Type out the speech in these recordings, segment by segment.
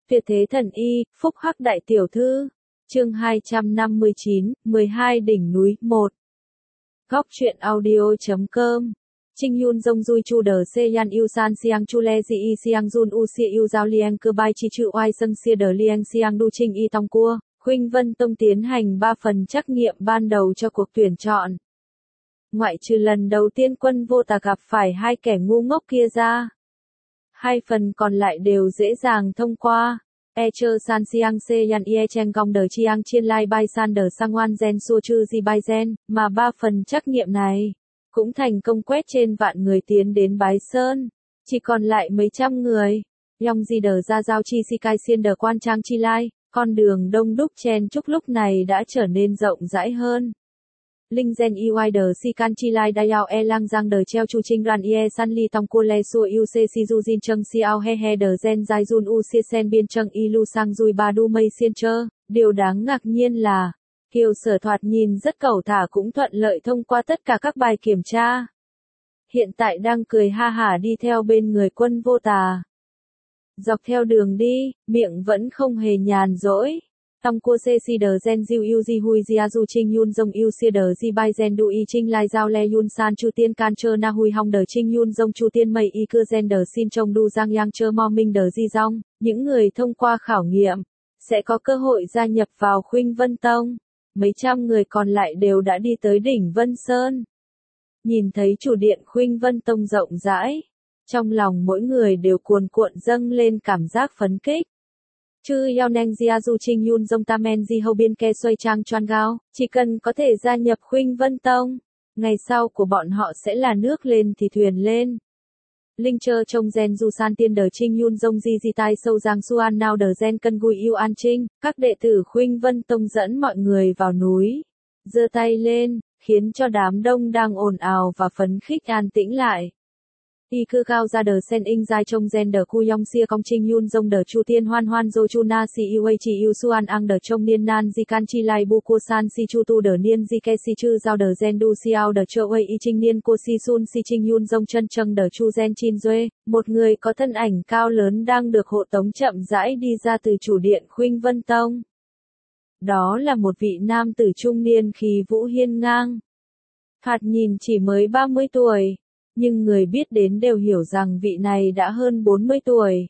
Tuyệt thế thần y, phúc hắc đại tiểu thư. Chương 259, 12 đỉnh núi 1. Góc truyện audio.com. Trinh Yun Dong Dui Chu Đờ Se Yan Yu San Siang Chu Le Ji Y Siang Jun U Si Yu Giao Liang Cơ Bai Chi Chu Oai Sâng Sia Đờ Liang Siang Du Trinh Y Tong Cua. Khuynh Vân Tông tiến hành 3 phần trắc nghiệm ban đầu cho cuộc tuyển chọn. Ngoại trừ lần đầu tiên Quân Vô Tà gặp phải hai kẻ ngu ngốc kia ra, 2 phần còn lại đều dễ dàng thông qua. Chơ San Siang Se Yan Ie Chen Gong Đờ Chiang Chiên Lai Bai San Đờ Sang Ngoan Gen Xua Chư Di Bai Gen, mà 3 phần trắc nghiệm này cũng thành công quét trên vạn người tiến đến Bái Sơn. Chỉ còn lại mấy trăm người. Yong Di Đờ Ra Giao Chi Si Kai Xiên Đờ Quan Trang Chi Lai, con đường đông đúc chen chúc lúc này đã trở nên rộng rãi hơn. Linh Gen EY Đờ Si Can Chi Lai Dayao E Lang Giang Đờ Treo Chu Trinh Ran Ie San Li Tong Cua Le Xua Yu Se Si Du Jin Trâng Xiao He He Đờ Gen Zai Jun U Si Sen Biên Trâng Y Lu Sang Dui Ba Du Mây Xiên Chơ. Điều đáng ngạc nhiên là, Kiều Sở thoạt nhìn rất cẩu thả cũng thuận lợi thông qua tất cả các bài kiểm tra. Hiện tại đang cười ha hả đi theo bên người Quân Vô Tà. Dọc theo đường đi, miệng vẫn không hề nhàn rỗi. Tong Cua Se Si Đờ Gen Diu Yu Di Hui Jia Du Trinh Yun Dong Yu Sia Đờ Di Bai Gen Du Y Trinh Lai Giao Le Yun San Chu Tiên Can Chơ Na Hui Hong Đờ Trinh Yun Dong Chu Tiên Mây Y Cư Gen Đờ Xin Trông Du Giang Yang Chơ Mo Minh Đờ Di Dong. Những người thông qua khảo nghiệm sẽ có cơ hội gia nhập vào Khuynh Vân Tông. Mấy trăm người còn lại đều đã đi tới đỉnh Vân Sơn. Nhìn thấy chủ điện Khuynh Vân Tông rộng rãi, trong lòng mỗi người đều cuồn cuộn dâng lên cảm giác phấn khích. Chư Yao Neng Jia Du Trinh Yun Dong Tamen Di Hâu Biên Ke Xoay Trang Choan Gao, chỉ cần có thể gia nhập Khuynh Vân Tông, ngày sau của bọn họ sẽ là nước lên thì thuyền lên. Linh Chơ Trông Gen Du San Tiên Đờ Trinh Yun Dong Di Di Tai Sâu Giang Suan Nao Đờ Gen Cân Gui Yêu An Trinh, các đệ tử Khuynh Vân Tông dẫn mọi người vào núi, giơ tay lên, khiến cho đám đông đang ồn ào và phấn khích an tĩnh lại. Y cư cao ra Đờ Sen In Giai Trông Gen Đờ Cu Yong Sia Cong Trinh Yun Dong Đờ Chu Tiên Hoan Hoan Dô Chu Na Si Yu Chi Yu Suan Ang Đờ Trông Niên Nan Di Can Chi Lai Bu Cô San Si Chu Tu Đờ Niên Di Ke Si Chư Giao Đờ Gen Du Xiao Đờ Chơ Wei Y Trinh Niên Cô Si Sun Si Trinh Yun Dong Chân Trâng Đờ Chu Gen Chin Duê, một người có thân ảnh cao lớn đang được hộ tống chậm rãi đi ra từ chủ điện Khuynh Vân Tông. Đó là một vị nam tử trung niên khí vũ hiên ngang. Thoạt nhìn chỉ mới 30 tuổi. Nhưng người biết đến đều hiểu rằng vị này đã hơn 40 tuổi.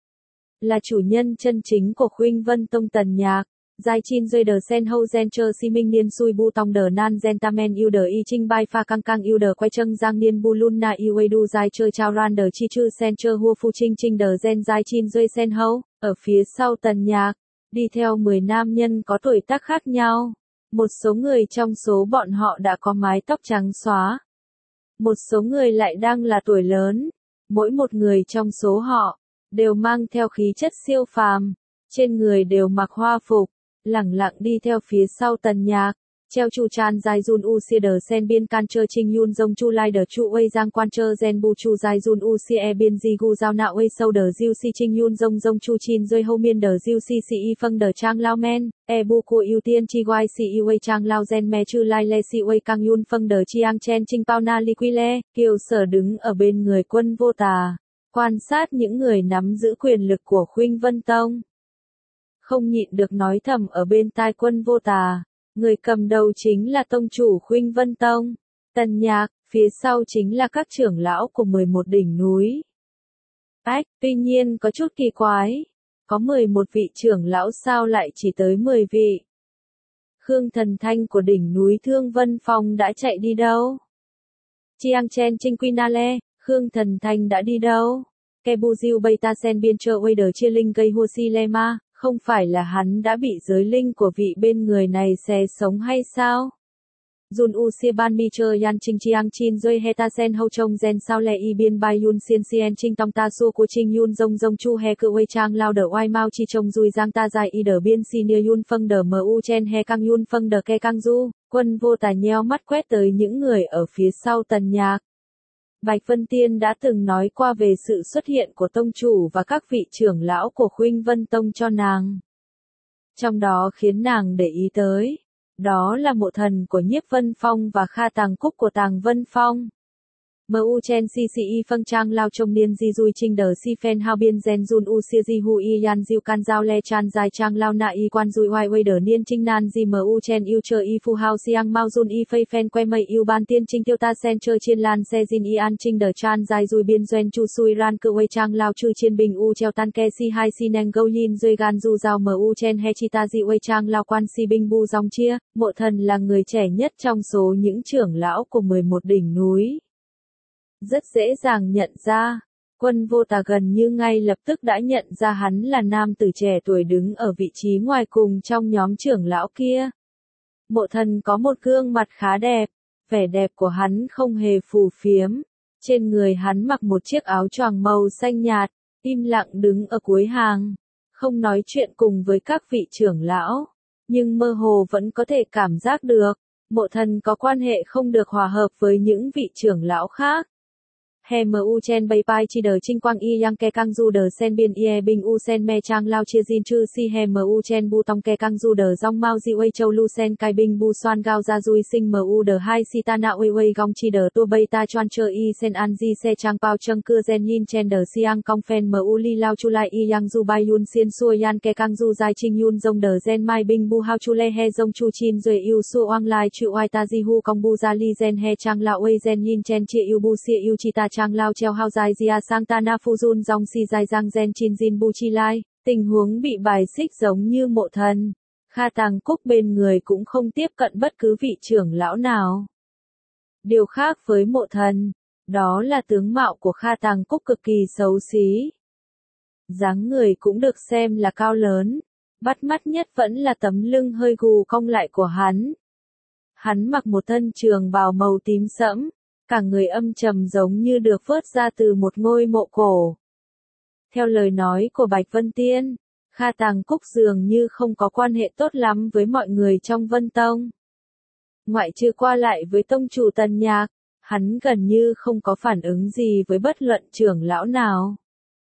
Là chủ nhân chân chính của Khuynh Vân Tông Tần Nhạc. Giai Chin Duê Đờ Sen Hâu Gen Chơ Si Minh Niên Sui Bu Tong Đờ Nan Gen Tamen Yêu Đờ Y Trinh Bai Pha Căng Căng Yêu Đờ Quay Trâng Giang Niên Bu Lun Na Yêu Du Giai Chơ Chao Ran Đờ Chi Chư Sen Chơ Hua Phu Trinh Trinh Đờ Gen Giai Chin Duê Sen Hâu. Ở phía sau Tần Nhạc, đi theo 10 nam nhân có tuổi tác khác nhau. Một số người trong số bọn họ đã có mái tóc trắng xóa. Một số người lại đang là tuổi lớn. Mỗi một người trong số họ đều mang theo khí chất siêu phàm, trên người đều mặc hoa phục, lẳng lặng đi theo phía sau Tần Nhạc. Treo Chu Chan Giai Jun U Sia Đờ Sen Biên Can Chơ Trinh Yun Dong Chu Lai Đờ Chu Wei Giang Quan Chơ Gen Bu Chu Giai Jun U Sia E Biên Di Gu Giao Nạo Wei Sâu Đờ Diu Si Trinh Yun Dong Dong Chu Chin Duê Hâu Miên Đờ Diu Si Si Y Phân Đờ Trang Lao Men, E Bu Cô Yêu Tiên Chi Wai Si Y Wei Trang Lao Gen Me Chư Lai Le Si Wei Cang Yun Phân Đờ Chiang Chen Trinh Pao Na Li Quy Le. Kiều Sở đứng ở bên người Quân Vô Tà, quan sát những người nắm giữ quyền lực của Khuynh Vân Tông. Không nhịn được nói thầm ở bên tai Quân Vô Tà. Người cầm đầu chính là tông chủ Khuynh Vân Tông, Tần Nhạc, phía sau chính là các trưởng lão của 11 đỉnh núi. Tuy nhiên có chút kỳ quái, có 11 vị trưởng lão sao lại chỉ tới 10 vị? Khương Thần Thanh của đỉnh núi Thương Vân Phong đã chạy đi đâu? Chiang Chen Trinh Quinale, Khương Thần Thanh đã đi đâu? Kebu Diu Beta Sen Biên Chơ Wei Đờ Chia Linh Gây Hua Si Lema. Không phải là hắn đã bị giới linh của vị bên người này xé sống hay sao? Jun U Sia Ban Mi Chơ Yan Trinh Chiang Chin Duê Heta Sen Hâu Trông Gen Sao Le Y Biên Bai Yun Sien Sien Trinh Tong Ta Su Cô Trinh Yun Dong Dong Chu He Cự Wei Trang Lao Đờ Oai Mao Chi Trông Dui Giang Ta Dài Y Đờ Biên Si Nia Yun Phân Đờ Mu Chen He Cang Yun Phân Đờ Ke Cang Du. Quân Vô Tà nheo mắt quét tới những người ở phía sau Tần Nhạc. Bạch Vân Tiên đã từng nói qua về sự xuất hiện của tông chủ và các vị trưởng lão của Khuynh Vân Tông cho nàng. Trong đó khiến nàng để ý tới, đó là mộ thần của Nhiếp Vân Phong và Kha Tàng Cúc của Tàng Vân Phong. MU Chen CCI phân trang lao trong niên di dui trinh đờ si phen hao biên gen jun u sia di hu y yan diu can giao le chan dài trang lao na y quan dui hoài wei đờ niên trinh nan di MU Chen yêu chơi y phu hao siang mau jun y phây phen que mây yêu ban tiên trinh tiêu ta sen chơi chiên lan xe jin y an trinh đờ chan dài dui biên doen chu sui ran cự wei trang lao chư chiên bình u treo tan ke si hai si neng gâu yin dui gan du giao MU Chen he chi ta di wei trang lao quan si binh bu dòng chia, Mộ Thần là người trẻ nhất trong số những trưởng lão của 11 đỉnh núi. Rất dễ dàng nhận ra, Quân Vô Tà gần như ngay lập tức đã nhận ra hắn là nam tử trẻ tuổi đứng ở vị trí ngoài cùng trong nhóm trưởng lão kia. Mộ Thần có một gương mặt khá đẹp, vẻ đẹp của hắn không hề phù phiếm. Trên người hắn mặc một chiếc áo choàng màu xanh nhạt, im lặng đứng ở cuối hàng, không nói chuyện cùng với các vị trưởng lão, nhưng mơ hồ vẫn có thể cảm giác được, Mộ Thần có quan hệ không được hòa hợp với những vị trưởng lão khác. He MU Chen bay pai chi đờ trinh quang y yang ke cang du đờ sen biên ye binh u sen me trang lao chia jin chư si he MU Chen bu tong ke cang du đờ dong mau di wei châu lu sen kai binh bu xoan gao ra dui sinh MU đờ hai si ta na wei wei gong chi đờ tua bay ta chuan chơ y sen an di se trang pao châng cưa gen yin chen đờ siang kong phen MU li lao chu lai y yang du bai yun xiên xua yan ke cang du dai trinh yun dong đờ gen mai binh bu hao chu le he dong chu chin rồi yêu su oang lai chu oai ta di hu kong bu ra li gen he trang lao wei gen yin chen chia yêu bu sia yêu chi ta trang lao treo hao dài zia sang ta na fuzun dòng si dài giang gen chin jin bu chi lai, tình huống bị bài xích giống như Mộ Thần. Kha Tàng Cúc bên người cũng không tiếp cận bất cứ vị trưởng lão nào. Điều khác với Mộ Thần, đó là tướng mạo của Kha Tàng Cúc cực kỳ xấu xí. Dáng người cũng được xem là cao lớn, bắt mắt nhất vẫn là tấm lưng hơi gù cong lại của hắn. Hắn mặc một thân trường bào màu tím sẫm, cả người âm trầm giống như được vớt ra từ một ngôi mộ cổ. Theo lời nói của Bạch Vân Tiên, Kha Tàng Cúc dường như không có quan hệ tốt lắm với mọi người trong Vân Tông. Ngoại trừ qua lại với tông chủ Tần Nhạc, hắn gần như không có phản ứng gì với bất luận trưởng lão nào.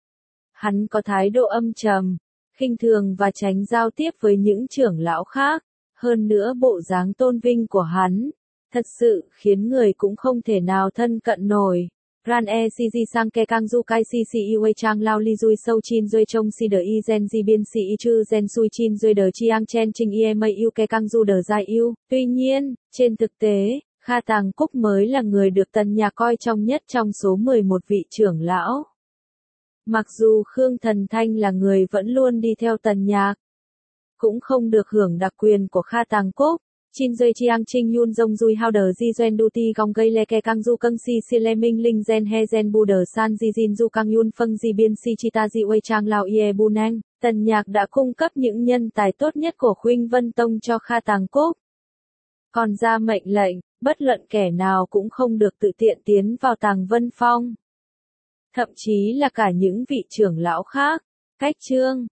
Hắn có thái độ âm trầm, khinh thường và tránh giao tiếp với những trưởng lão khác, hơn nữa bộ dáng tôn vinh của hắn thật sự khiến người cũng không thể nào thân cận nổi. Ran e si di sang ke kang du kai si si i wei trang lao li dui sâu chin dui trông si đờ i gen di biên si i chư gen sui chin dui đờ chiang chen trinh i mei yêu ke kang du đờ dai yêu. Tuy nhiên, trên thực tế, Kha Tàng Cúc mới là người được Tần Nhạc coi trọng nhất trong số 11 vị trưởng lão. Mặc dù Khương Thần Thanh là người vẫn luôn đi theo Tần Nhạc, cũng không được hưởng đặc quyền của Kha Tàng Cúc. Chin dui chiang trinh yun dong dui hao đờ di doen du ti gong gây le ke kang du câng si si le minh linh gen he gen bu đờ san di jin du kang yun phân di biên si chi ta di wei trang lao ye bu nang. Tần Nhạc đã cung cấp những nhân tài tốt nhất của Khuynh Vân Tông cho Kha Tàng Cúc. Còn ra mệnh lệnh, bất luận kẻ nào cũng không được tự tiện tiến vào Tàng Vân Phong. Thậm chí là cả những vị trưởng lão khác. Cách chương